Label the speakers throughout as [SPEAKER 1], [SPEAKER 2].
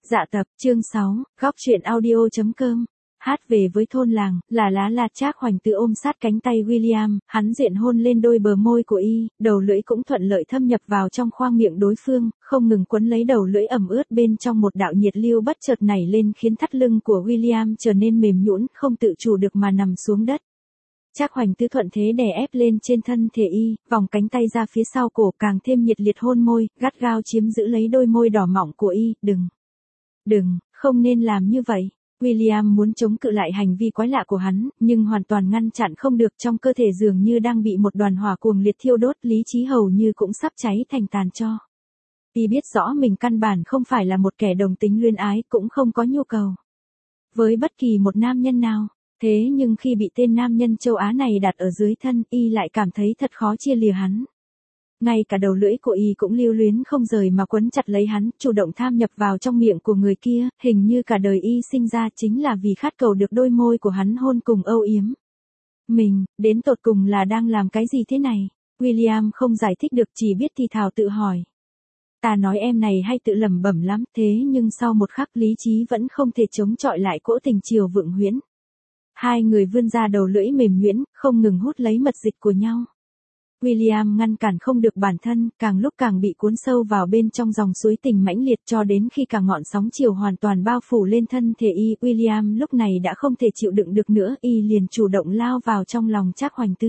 [SPEAKER 1] Dạ tập, chương 6, góc truyện audio.com. Hát về với thôn làng, là lá la Trác Hoành Tứ ôm sát cánh tay William, hắn diện hôn lên đôi bờ môi của y, đầu lưỡi cũng thuận lợi thâm nhập vào trong khoang miệng đối phương, không ngừng quấn lấy đầu lưỡi ẩm ướt bên trong một đạo nhiệt lưu bất chợt nảy lên khiến thắt lưng của William trở nên mềm nhũn, không tự chủ được mà nằm xuống đất. Trác Hoành Tứ thuận thế đè ép lên trên thân thể y, vòng cánh tay ra phía sau cổ càng thêm nhiệt liệt hôn môi, gắt gao chiếm giữ lấy đôi môi đỏ mọng của y, đừng, không nên làm như vậy. William muốn chống cự lại hành vi quái lạ của hắn, nhưng hoàn toàn ngăn chặn không được, trong cơ thể dường như đang bị một đoàn hỏa cuồng liệt thiêu đốt, lý trí hầu như cũng sắp cháy thành tàn tro. Y biết rõ mình căn bản không phải là một kẻ đồng tính luyến ái, cũng không có nhu cầu với bất kỳ một nam nhân nào. Thế nhưng khi bị tên nam nhân châu Á này đặt ở dưới thân, y lại cảm thấy thật khó chia lìa hắn. Ngay cả đầu lưỡi của y cũng lưu luyến không rời mà quấn chặt lấy hắn, chủ động tham nhập vào trong miệng của người kia, hình như cả đời y sinh ra chính là vì khát cầu được đôi môi của hắn hôn cùng âu yếm. Mình, đến tột cùng là đang làm cái gì thế này? William không giải thích được, chỉ biết thì thào tự hỏi. Ta nói em này hay tự lẩm bẩm lắm, thế nhưng sau một khắc lý trí vẫn không thể chống chọi lại cỗ tình chiều vượng huyễn. Hai người vươn ra đầu lưỡi mềm nhuyễn, không ngừng hút lấy mật dịch của nhau. William ngăn cản không được bản thân, càng lúc càng bị cuốn sâu vào bên trong dòng suối tình mãnh liệt, cho đến khi cả ngọn sóng chiều hoàn toàn bao phủ lên thân thể y. William lúc này đã không thể chịu đựng được nữa, y liền chủ động lao vào trong lòng Trác Hoành Tứ.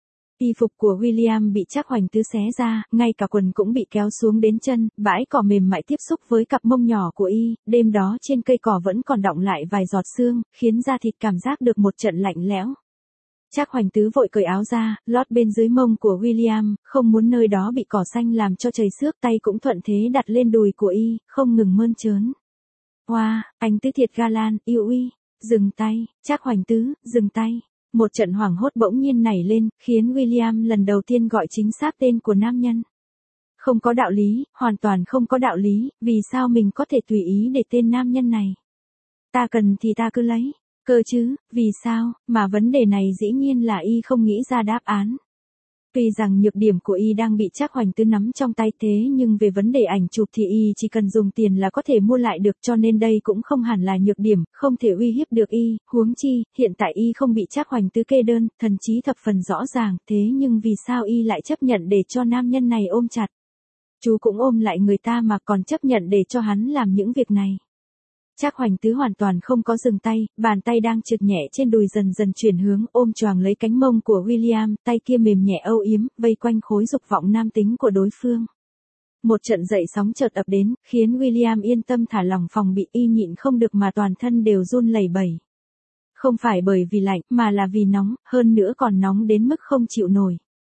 [SPEAKER 1] Y phục của William bị Trác Hoành Tứ xé ra, ngay cả quần cũng bị kéo xuống đến chân, bãi cỏ mềm mại tiếp xúc với cặp mông nhỏ của y, đêm đó trên cây cỏ vẫn còn đọng lại vài giọt sương, khiến da thịt cảm giác được một trận lạnh lẽo. Trác Hoành Tứ vội cởi áo ra, lót bên dưới mông của William, không muốn nơi đó bị cỏ xanh làm cho chảy xước, tay cũng thuận thế đặt lên đùi của y, không ngừng mơn trớn. Wow, anh Tứ thiệt ga lan, yêu uy, dừng tay, Trác Hoành Tứ, dừng tay. Một trận hoảng hốt bỗng nhiên nảy lên, khiến William lần đầu tiên gọi chính xác tên của nam nhân. Không có đạo lý, hoàn toàn không có đạo lý, vì sao mình có thể tùy ý để tên nam nhân này? Ta cần thì ta cứ lấy, cơ chứ, vì sao, mà vấn đề này dĩ nhiên là y không nghĩ ra đáp án. Tuy rằng nhược điểm của y đang bị Trác Hoành Tứ nắm trong tay, thế nhưng về vấn đề ảnh chụp thì y chỉ cần dùng tiền là có thể mua lại được, cho nên đây cũng không hẳn là nhược điểm, không thể uy hiếp được y, huống chi, hiện tại y không bị Trác Hoành Tứ kê đơn, thần trí thập phần rõ ràng, thế nhưng vì sao y lại chấp nhận để cho nam nhân này ôm chặt? Chú cũng ôm lại người ta mà còn chấp nhận để cho hắn làm những việc này. Trác Hoành Tứ hoàn toàn không có dừng tay, bàn tay đang trượt nhẹ trên đùi dần dần chuyển hướng, ôm choàng lấy cánh mông của William, tay kia mềm nhẹ âu yếm, vây quanh khối dục vọng nam tính của đối phương. Một trận dậy sóng chợt ập đến, khiến William yên tâm thả lỏng phòng bị, y nhịn không được mà toàn thân đều run lẩy bẩy. Không phải bởi vì lạnh, mà là vì nóng, hơn nữa còn nóng đến mức không chịu nổi.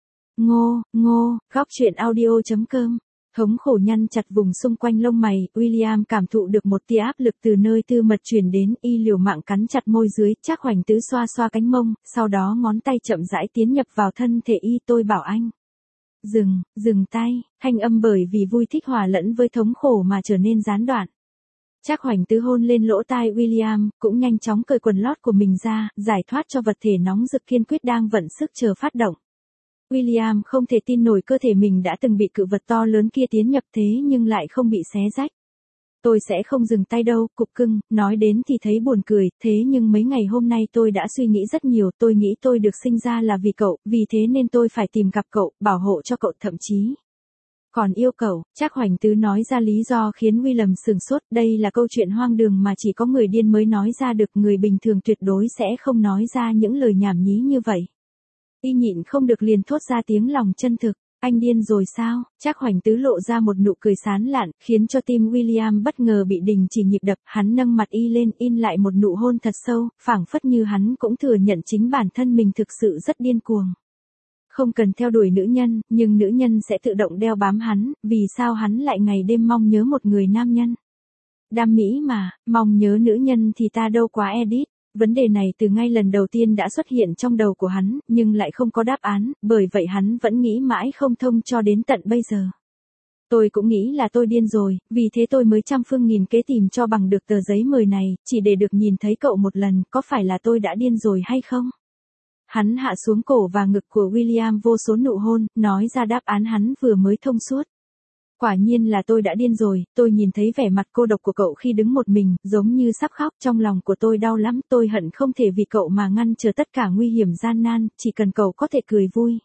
[SPEAKER 1] Góc truyện audio.com. Thống khổ nhăn chặt vùng xung quanh lông mày, William cảm thụ được một tia áp lực từ nơi tư mật truyền đến, y liều mạng cắn chặt môi dưới, Trác Hoành Tứ xoa xoa cánh mông, sau đó ngón tay chậm rãi tiến nhập vào thân thể y. Tôi bảo anh. Dừng tay, thanh âm bởi vì vui thích hòa lẫn với thống khổ mà trở nên gián đoạn. Trác Hoành Tứ hôn lên lỗ tai William, cũng nhanh chóng cởi quần lót của mình ra, giải thoát cho vật thể nóng rực kiên quyết đang vận sức chờ phát động. William không thể tin nổi cơ thể mình đã từng bị cự vật to lớn kia tiến nhập, thế nhưng lại không bị xé rách. Tôi sẽ không dừng tay đâu, cục cưng, nói đến thì thấy buồn cười, thế nhưng mấy ngày hôm nay tôi đã suy nghĩ rất nhiều, tôi nghĩ tôi được sinh ra là vì cậu, vì thế nên tôi phải tìm gặp cậu, bảo hộ cho cậu, thậm chí còn yêu cậu. Trác Hoành Tứ nói ra lý do khiến William sửng sốt, đây là câu chuyện hoang đường mà chỉ có người điên mới nói ra được, người bình thường tuyệt đối sẽ không nói ra những lời nhảm nhí như vậy. Y nhịn không được liền thốt ra tiếng lòng chân thực, anh điên rồi sao? Trác Hoành Tứ lộ ra một nụ cười sán lạn, khiến cho tim William bất ngờ bị đình chỉ nhịp đập, hắn nâng mặt y lên, in lại một nụ hôn thật sâu, phảng phất như hắn cũng thừa nhận chính bản thân mình thực sự rất điên cuồng. Không cần theo đuổi nữ nhân, nhưng nữ nhân sẽ tự động đeo bám hắn, vì sao hắn lại ngày đêm mong nhớ một người nam nhân? Đam mỹ mà, mong nhớ nữ nhân thì ta đâu quá edit. Vấn đề này từ ngay lần đầu tiên đã xuất hiện trong đầu của hắn, nhưng lại không có đáp án, bởi vậy hắn vẫn nghĩ mãi không thông cho đến tận bây giờ. Tôi cũng nghĩ là tôi điên rồi, vì thế tôi mới trăm phương nghìn kế tìm cho bằng được tờ giấy mời này, chỉ để được nhìn thấy cậu một lần, có phải là tôi đã điên rồi hay không? Hắn hạ xuống cổ và ngực của William vô số nụ hôn, nói ra đáp án hắn vừa mới thông suốt. Quả nhiên là tôi đã điên rồi, tôi nhìn thấy vẻ mặt cô độc của cậu khi đứng một mình, giống như sắp khóc, trong lòng của tôi đau lắm, tôi hận không thể vì cậu mà ngăn trở tất cả nguy hiểm gian nan, chỉ cần cậu có thể cười vui.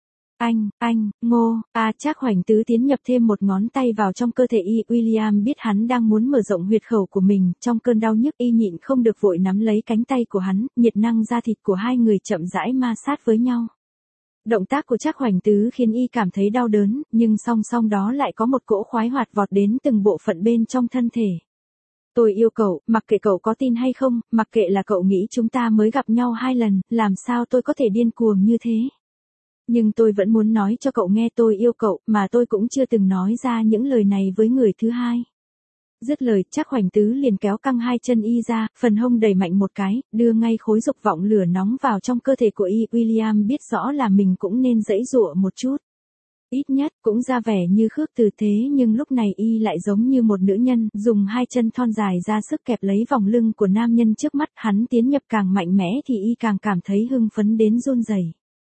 [SPEAKER 1] Ngô, Trác Hoành Tứ tiến nhập thêm một ngón tay vào trong cơ thể y, William biết hắn đang muốn mở rộng huyệt khẩu của mình, trong cơn đau nhức y nhịn không được vội nắm lấy cánh tay của hắn, nhiệt năng da thịt của hai người chậm rãi ma sát với nhau. Động tác của Trác Hoành Tứ khiến y cảm thấy đau đớn, nhưng song song đó lại có một cỗ khoái hoạt vọt đến từng bộ phận bên trong thân thể. Tôi yêu cậu, mặc kệ cậu có tin hay không, mặc kệ là cậu nghĩ chúng ta mới gặp nhau 2 lần, làm sao tôi có thể điên cuồng như thế. Nhưng tôi vẫn muốn nói cho cậu nghe tôi yêu cậu, mà tôi cũng chưa từng nói ra những lời này với người thứ hai. Dứt lời, Trác Hoành Tứ liền kéo căng hai chân y ra, phần hông đẩy mạnh một cái, đưa ngay khối dục vọng lửa nóng vào trong cơ thể của y. William biết rõ là mình cũng nên giãy giụa một chút. Ít nhất cũng ra vẻ như khước từ thế, nhưng lúc này y lại giống như một nữ nhân, dùng hai chân thon dài ra sức kẹp lấy vòng lưng của nam nhân trước mắt. Hắn tiến nhập càng mạnh mẽ thì y càng cảm thấy hưng phấn đến run rẩy.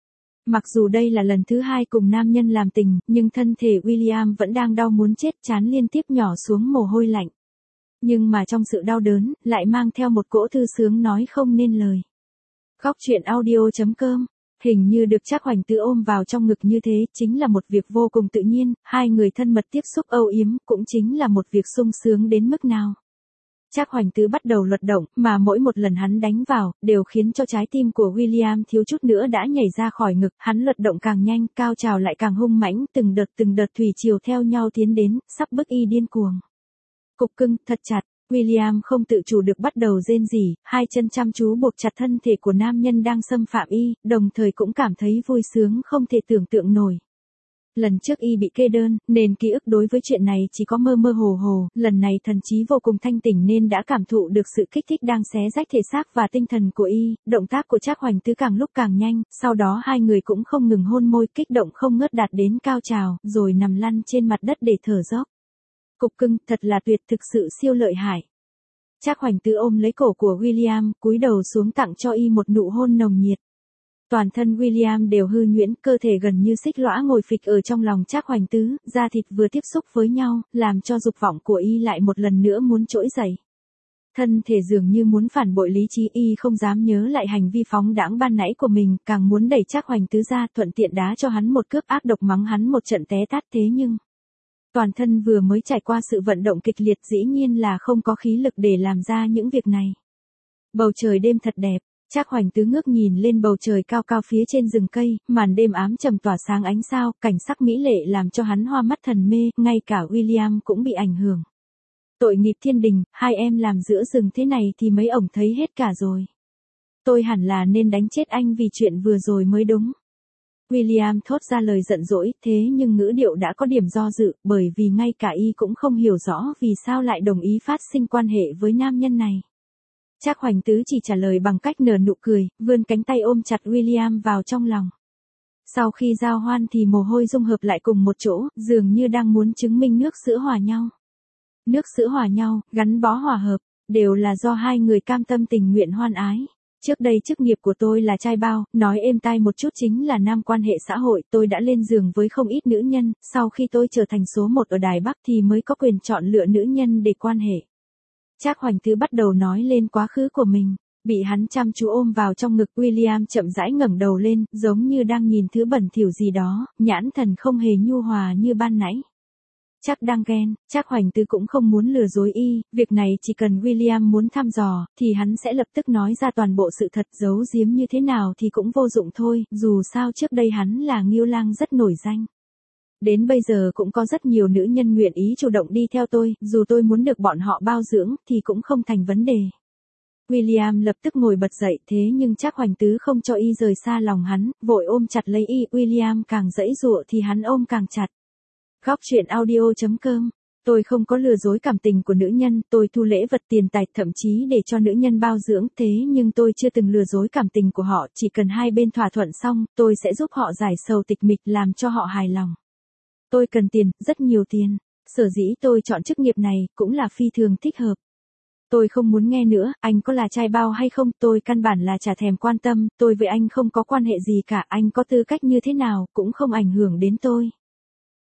[SPEAKER 1] Mặc dù đây là lần thứ 2 cùng nam nhân làm tình, nhưng thân thể William vẫn đang đau muốn chết, trán liên tiếp nhỏ xuống mồ hôi lạnh. Nhưng mà trong sự đau đớn, lại mang theo một cỗ thư sướng nói không nên lời. Góc truyện audio.com. Hình như được Trác Hoành Tứ ôm vào trong ngực như thế chính là một việc vô cùng tự nhiên, hai người thân mật tiếp xúc âu yếm cũng chính là một việc sung sướng đến mức nào. Trác Hoành Tứ bắt đầu luật động, mà mỗi một lần hắn đánh vào, đều khiến cho trái tim của William thiếu chút nữa đã nhảy ra khỏi ngực, hắn luật động càng nhanh, cao trào lại càng hung mãnh, từng đợt thủy triều theo nhau tiến đến, sắp bức y điên cuồng. Cục cưng, thật chặt, William không tự chủ được bắt đầu rên rỉ, hai chân chăm chú buộc chặt thân thể của nam nhân đang xâm phạm y, đồng thời cũng cảm thấy vui sướng không thể tưởng tượng nổi. Lần trước y bị kê đơn, nên ký ức đối với chuyện này chỉ có mơ mơ hồ hồ, lần này thần trí vô cùng thanh tỉnh nên đã cảm thụ được sự kích thích đang xé rách thể xác và tinh thần của y. Động tác của Trác Hoành Tứ càng lúc càng nhanh, sau đó hai người cũng không ngừng hôn môi, kích động không ngớt đạt đến cao trào, rồi nằm lăn trên mặt đất để thở dốc. Cục cưng, thật là tuyệt, thực sự siêu lợi hại. Trác Hoành Tứ ôm lấy cổ của William, cúi đầu xuống tặng cho y một nụ hôn nồng nhiệt. Toàn thân William đều hư nhuyễn, cơ thể gần như xích lõa ngồi phịch ở trong lòng Trác Hoành Tứ, da thịt vừa tiếp xúc với nhau, làm cho dục vọng của y lại một lần nữa muốn trỗi dậy. Thân thể dường như muốn phản bội lý trí, y không dám nhớ lại hành vi phóng đãng ban nãy của mình, càng muốn đẩy Trác Hoành Tứ ra, thuận tiện đá cho hắn một cước, ác độc mắng hắn một trận té tát. Thế nhưng toàn thân vừa mới trải qua sự vận động kịch liệt dĩ nhiên là không có khí lực để làm ra những việc này. Bầu trời đêm thật đẹp. Trác Hoành Tứ ngước nhìn lên bầu trời cao cao phía trên rừng cây, màn đêm ám trầm tỏa sáng ánh sao, cảnh sắc mỹ lệ làm cho hắn hoa mắt thần mê, ngay cả William cũng bị ảnh hưởng. Tội nghiệp thiên đình, hai em làm giữa rừng thế này thì mấy ổng thấy hết cả rồi. Tôi hẳn là nên đánh chết anh vì chuyện vừa rồi mới đúng. William thốt ra lời giận dỗi, thế nhưng ngữ điệu đã có điểm do dự, bởi vì ngay cả y cũng không hiểu rõ vì sao lại đồng ý phát sinh quan hệ với nam nhân này. Trác Hoành Tứ chỉ trả lời bằng cách nở nụ cười, vươn cánh tay ôm chặt William vào trong lòng. Sau khi giao hoan thì mồ hôi dung hợp lại cùng một chỗ, dường như đang muốn chứng minh nước sữa hòa nhau. Nước sữa hòa nhau, gắn bó hòa hợp, đều là do hai người cam tâm tình nguyện hoan ái. Trước đây chức nghiệp của tôi là trai bao, nói êm tai một chút chính là nam quan hệ xã hội, tôi đã lên giường với không ít nữ nhân, sau khi tôi trở thành số 1 ở Đài Bắc thì mới có quyền chọn lựa nữ nhân để quan hệ. Trác Hoành Tứ bắt đầu nói lên quá khứ của mình, bị hắn chăm chú ôm vào trong ngực. William chậm rãi ngẩng đầu lên, giống như đang nhìn thứ bẩn thỉu gì đó, nhãn thần không hề nhu hòa như ban nãy. Chắc đang ghen, Trác Hoành Tứ cũng không muốn lừa dối y, việc này chỉ cần William muốn thăm dò, thì hắn sẽ lập tức nói ra toàn bộ sự thật, giấu giếm như thế nào thì cũng vô dụng thôi, dù sao trước đây hắn là Ngưu Lang rất nổi danh. Đến bây giờ cũng có rất nhiều nữ nhân nguyện ý chủ động đi theo tôi, dù tôi muốn được bọn họ bao dưỡng, thì cũng không thành vấn đề. William lập tức ngồi bật dậy, thế nhưng Trác Hoành Tứ không cho y rời xa lòng hắn, vội ôm chặt lấy y. William càng giãy giụa thì hắn ôm càng chặt. Góc truyện audio.com. Tôi không có lừa dối cảm tình của nữ nhân, tôi thu lễ vật tiền tài, thậm chí để cho nữ nhân bao dưỡng, thế nhưng tôi chưa từng lừa dối cảm tình của họ, chỉ cần hai bên thỏa thuận xong, tôi sẽ giúp họ giải sầu tịch mịch, làm cho họ hài lòng. Tôi cần tiền, rất nhiều tiền. Sở dĩ tôi chọn chức nghiệp này, cũng là phi thường thích hợp. Tôi không muốn nghe nữa, anh có là trai bao hay không, tôi căn bản là chả thèm quan tâm, tôi với anh không có quan hệ gì cả, anh có tư cách như thế nào, cũng không ảnh hưởng đến tôi.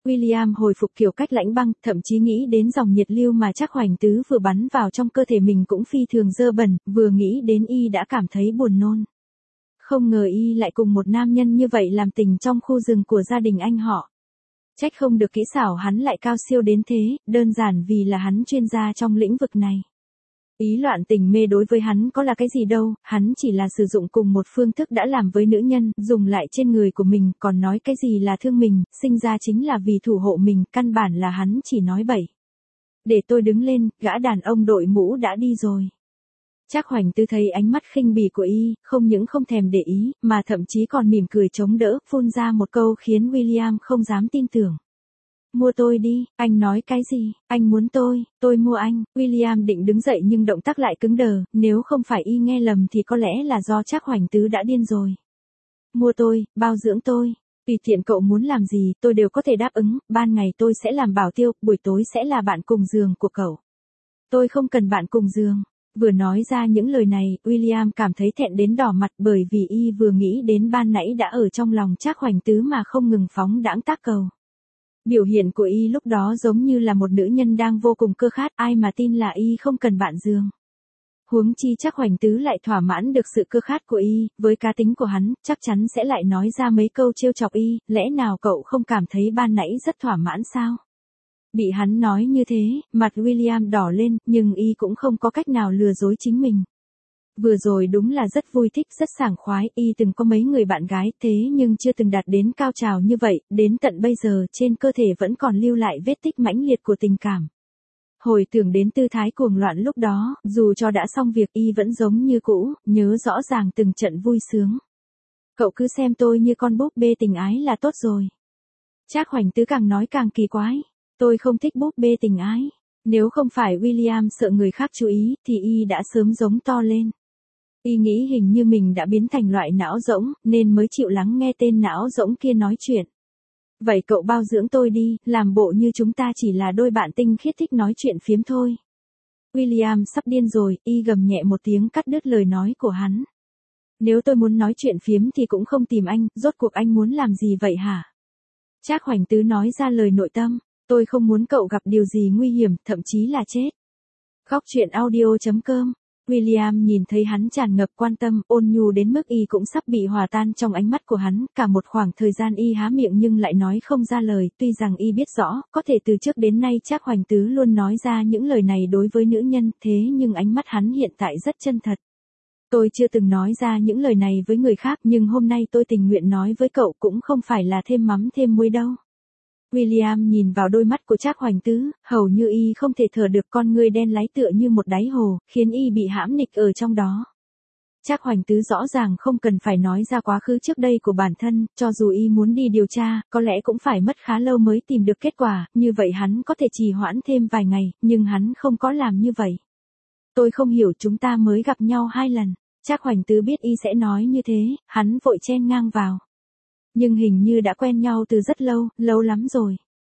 [SPEAKER 1] William hồi phục kiểu cách lãnh băng, thậm chí nghĩ đến dòng nhiệt lưu mà Trác Hoành Tứ vừa bắn vào trong cơ thể mình cũng phi thường dơ bẩn, vừa nghĩ đến y đã cảm thấy buồn nôn. Không ngờ y lại cùng một nam nhân như vậy làm tình trong khu rừng của gia đình anh họ. Trách không được kỹ xảo hắn lại cao siêu đến thế, đơn giản vì là hắn chuyên gia trong lĩnh vực này. Ý loạn tình mê đối với hắn có là cái gì đâu, hắn chỉ là sử dụng cùng một phương thức đã làm với nữ nhân, dùng lại trên người của mình, còn nói cái gì là thương mình, sinh ra chính là vì thủ hộ mình, căn bản là hắn chỉ nói bậy. Để tôi đứng lên, gã đàn ông đội mũ đã đi rồi. Trác Hoành Tứ thấy ánh mắt khinh bỉ của y, không những không thèm để ý, mà thậm chí còn mỉm cười chống đỡ, phun ra một câu khiến William không dám tin tưởng. Mua tôi đi, anh nói cái gì, anh muốn tôi mua anh. William định đứng dậy nhưng động tác lại cứng đờ, nếu không phải y nghe lầm thì có lẽ là do Trác Hoành Tứ đã điên rồi. Mua tôi, bao dưỡng tôi, tùy tiện cậu muốn làm gì tôi đều có thể đáp ứng, ban ngày tôi sẽ làm bảo tiêu, buổi tối sẽ là bạn cùng giường của cậu. Tôi không cần bạn cùng giường. Vừa nói ra những lời này, William cảm thấy thẹn đến đỏ mặt bởi vì y vừa nghĩ đến ban nãy đã ở trong lòng Trác Hoành Tứ mà không ngừng phóng đãng tác cầu. Biểu hiện của y lúc đó giống như là một nữ nhân đang vô cùng cơ khát, ai mà tin là y không cần bạn giường. Huống chi Trác Hoành Tứ lại thỏa mãn được sự cơ khát của y, với cá tính của hắn, chắc chắn sẽ lại nói ra mấy câu trêu chọc y, lẽ nào cậu không cảm thấy ban nãy rất thỏa mãn sao? Bị hắn nói như thế, mặt William đỏ lên, nhưng y cũng không có cách nào lừa dối chính mình. Vừa rồi đúng là rất vui thích, rất sảng khoái, y từng có mấy người bạn gái, thế nhưng chưa từng đạt đến cao trào như vậy, đến tận bây giờ trên cơ thể vẫn còn lưu lại vết tích mãnh liệt của tình cảm. Hồi tưởng đến tư thái cuồng loạn lúc đó, dù cho đã xong việc y vẫn giống như cũ, nhớ rõ ràng từng trận vui sướng. Cậu cứ xem tôi như con búp bê tình ái là tốt rồi. Trác Hoành Tứ càng nói càng kỳ quái. Tôi không thích búp bê tình ái. Nếu không phải William sợ người khác chú ý, thì y đã sớm giống to lên. Y nghĩ hình như mình đã biến thành loại não rỗng, nên mới chịu lắng nghe tên não rỗng kia nói chuyện. Vậy cậu bao dưỡng tôi đi, làm bộ như chúng ta chỉ là đôi bạn tinh khiết thích nói chuyện phiếm thôi. William sắp điên rồi, y gầm nhẹ một tiếng cắt đứt lời nói của hắn. Nếu tôi muốn nói chuyện phiếm thì cũng không tìm anh, rốt cuộc anh muốn làm gì vậy hả? Trác Hoành Tứ nói ra lời nội tâm. Tôi không muốn cậu gặp điều gì nguy hiểm, thậm chí là chết. Góc truyện audio.com. William nhìn thấy hắn tràn ngập quan tâm, ôn nhu đến mức y cũng sắp bị hòa tan trong ánh mắt của hắn, cả một khoảng thời gian y há miệng nhưng lại nói không ra lời, tuy rằng y biết rõ, có thể từ trước đến nay Trác Hoành Tứ luôn nói ra những lời này đối với nữ nhân, thế nhưng ánh mắt hắn hiện tại rất chân thật. Tôi chưa từng nói ra những lời này với người khác nhưng hôm nay tôi tình nguyện nói với cậu cũng không phải là thêm mắm thêm muối đâu. William nhìn vào đôi mắt của Trác Hoành Tứ, hầu như y không thể thở được, con ngươi đen láy tựa như một đáy hồ, khiến y bị hãm nịch ở trong đó. Trác Hoành Tứ rõ ràng không cần phải nói ra quá khứ trước đây của bản thân, cho dù y muốn đi điều tra, có lẽ cũng phải mất khá lâu mới tìm được kết quả, như vậy hắn có thể trì hoãn thêm vài ngày, nhưng hắn không có làm như vậy. Tôi không hiểu, chúng ta mới gặp nhau 2 lần. Trác Hoành Tứ biết y sẽ nói như thế, hắn vội chen ngang vào. Nhưng hình như đã quen nhau từ rất lâu, lâu lắm rồi.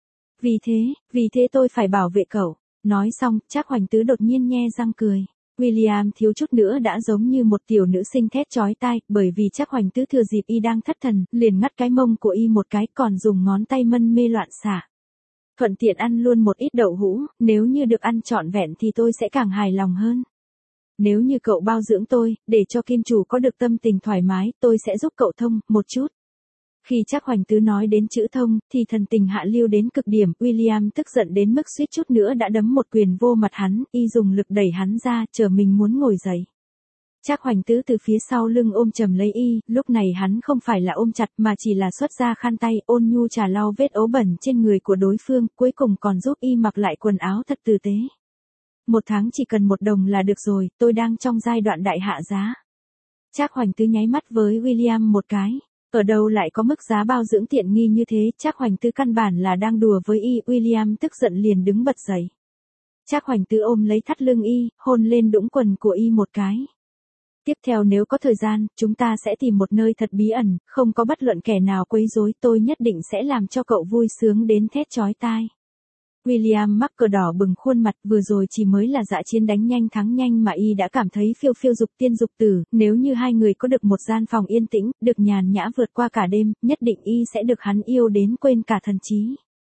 [SPEAKER 1] Vì thế tôi phải bảo vệ cậu. Nói xong, Trác Hoành Tứ đột nhiên nhe răng cười. William thiếu chút nữa đã giống như một tiểu nữ sinh thét chói tai, bởi vì Trác Hoành Tứ thừa dịp y đang thất thần, liền ngắt cái mông của y một cái, còn dùng ngón tay mân mê loạn xạ. Thuận tiện ăn luôn một ít đậu hũ, nếu như được ăn trọn vẹn thì tôi sẽ càng hài lòng hơn. Nếu như cậu bao dưỡng tôi, để cho kim chủ có được tâm tình thoải mái, tôi sẽ giúp cậu thông một chút. Khi Trác Hoành Tứ nói đến chữ thông, thì thần tình hạ lưu đến cực điểm, William tức giận đến mức suýt chút nữa đã đấm một quyền vô mặt hắn, y dùng lực đẩy hắn ra, chờ mình muốn ngồi dậy. Trác Hoành Tứ từ phía sau lưng ôm chầm lấy y, lúc này hắn không phải là ôm chặt mà chỉ là xuất ra khăn tay, ôn nhu trà lau vết ố bẩn trên người của đối phương, cuối cùng còn giúp y mặc lại quần áo thật tử tế. 1 tháng chỉ cần 1 đồng là được rồi, tôi đang trong giai đoạn đại hạ giá. Trác Hoành Tứ nháy mắt với William một cái. Ở đâu lại có mức giá bao dưỡng tiện nghi như thế, Trác Hoành Tứ căn bản là đang đùa với y, William tức giận liền đứng bật dậy. Trác Hoành Tứ ôm lấy thắt lưng y, hôn lên đũng quần của y một cái. Tiếp theo nếu có thời gian, chúng ta sẽ tìm một nơi thật bí ẩn, không có bất luận kẻ nào quấy rối, tôi nhất định sẽ làm cho cậu vui sướng đến thét chói tai. William mắc cờ đỏ bừng khuôn mặt, vừa rồi chỉ mới là dã chiến đánh nhanh thắng nhanh mà y đã cảm thấy phiêu phiêu dục tiên dục tử, nếu như hai người có được một gian phòng yên tĩnh, được nhàn nhã vượt qua cả đêm, nhất định y sẽ được hắn yêu đến quên cả thần trí.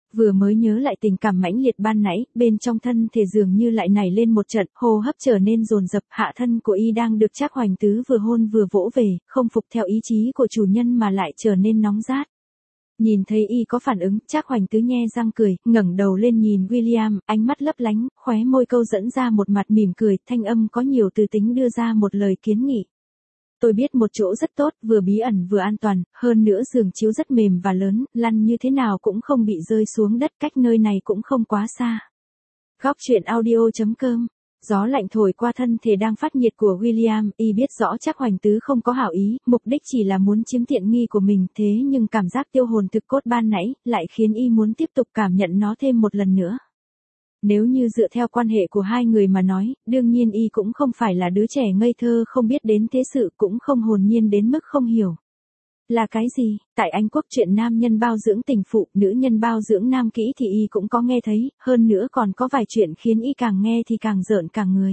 [SPEAKER 1] Vừa mới nhớ lại tình cảm mãnh liệt ban nãy, bên trong thân thể dường như lại nảy lên một trận, hô hấp trở nên dồn dập, hạ thân của y đang được Trác Hoành Tứ vừa hôn vừa vỗ về, không phục theo ý chí của chủ nhân mà lại trở nên nóng rát. Nhìn thấy y có phản ứng, Trác Hoành Tứ nhe răng cười, ngẩng đầu lên nhìn William, ánh mắt lấp lánh, khóe môi câu dẫn ra một mặt mỉm cười, thanh âm có nhiều từ tính đưa ra một lời kiến nghị. Tôi biết một chỗ rất tốt, vừa bí ẩn vừa an toàn, hơn nữa giường chiếu rất mềm và lớn, lăn như thế nào cũng không bị rơi xuống đất, cách nơi này cũng không quá xa. Góc truyện audio.com. Gió lạnh thổi qua thân thể đang phát nhiệt của William, y biết rõ Trác Hoành Tứ không có hảo ý, mục đích chỉ là muốn chiếm tiện nghi của mình, thế nhưng cảm giác tiêu hồn thực cốt ban nãy, lại khiến y muốn tiếp tục cảm nhận nó thêm một lần nữa. Nếu như dựa theo quan hệ của hai người mà nói, đương nhiên y cũng không phải là đứa trẻ ngây thơ không biết đến thế sự, cũng không hồn nhiên đến mức không hiểu. Là cái gì? Tại Anh Quốc chuyện nam nhân bao dưỡng tình phụ, nữ nhân bao dưỡng nam kỹ thì y cũng có nghe thấy, hơn nữa còn có vài chuyện khiến y càng nghe thì càng rợn cả người.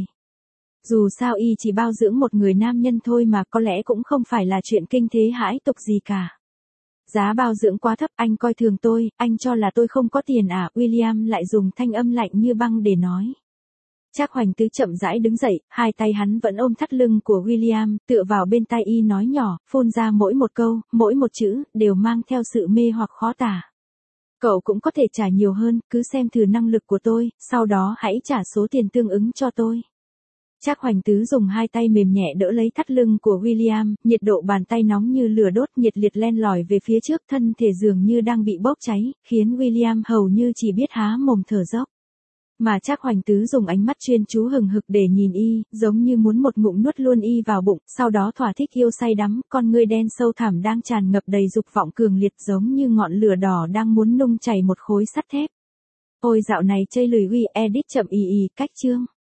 [SPEAKER 1] Dù sao y chỉ bao dưỡng một người nam nhân thôi mà, có lẽ cũng không phải là chuyện kinh thế hãi tục gì cả. Giá bao dưỡng quá thấp, anh coi thường tôi, anh cho là tôi không có tiền à? William lại dùng thanh âm lạnh như băng để nói. Trác Hoành Tứ chậm rãi đứng dậy, hai tay hắn vẫn ôm thắt lưng của William, tựa vào bên tai y nói nhỏ, phun ra mỗi một câu, mỗi một chữ, đều mang theo sự mê hoặc khó tả. Cậu cũng có thể trả nhiều hơn, cứ xem thử năng lực của tôi, sau đó hãy trả số tiền tương ứng cho tôi. Trác Hoành Tứ dùng hai tay mềm nhẹ đỡ lấy thắt lưng của William, nhiệt độ bàn tay nóng như lửa đốt, nhiệt liệt len lỏi về phía trước, thân thể dường như đang bị bốc cháy, khiến William hầu như chỉ biết há mồm thở dốc. Mà Trác Hoành Tứ dùng ánh mắt chuyên chú hừng hực để nhìn y, giống như muốn một ngụm nuốt luôn y vào bụng, sau đó thỏa thích yêu say đắm, con ngươi đen sâu thẳm đang tràn ngập đầy dục vọng cường liệt, giống như ngọn lửa đỏ đang muốn nung chảy một khối sắt thép. Ôi dạo này chơi lười edit chậm cách chương.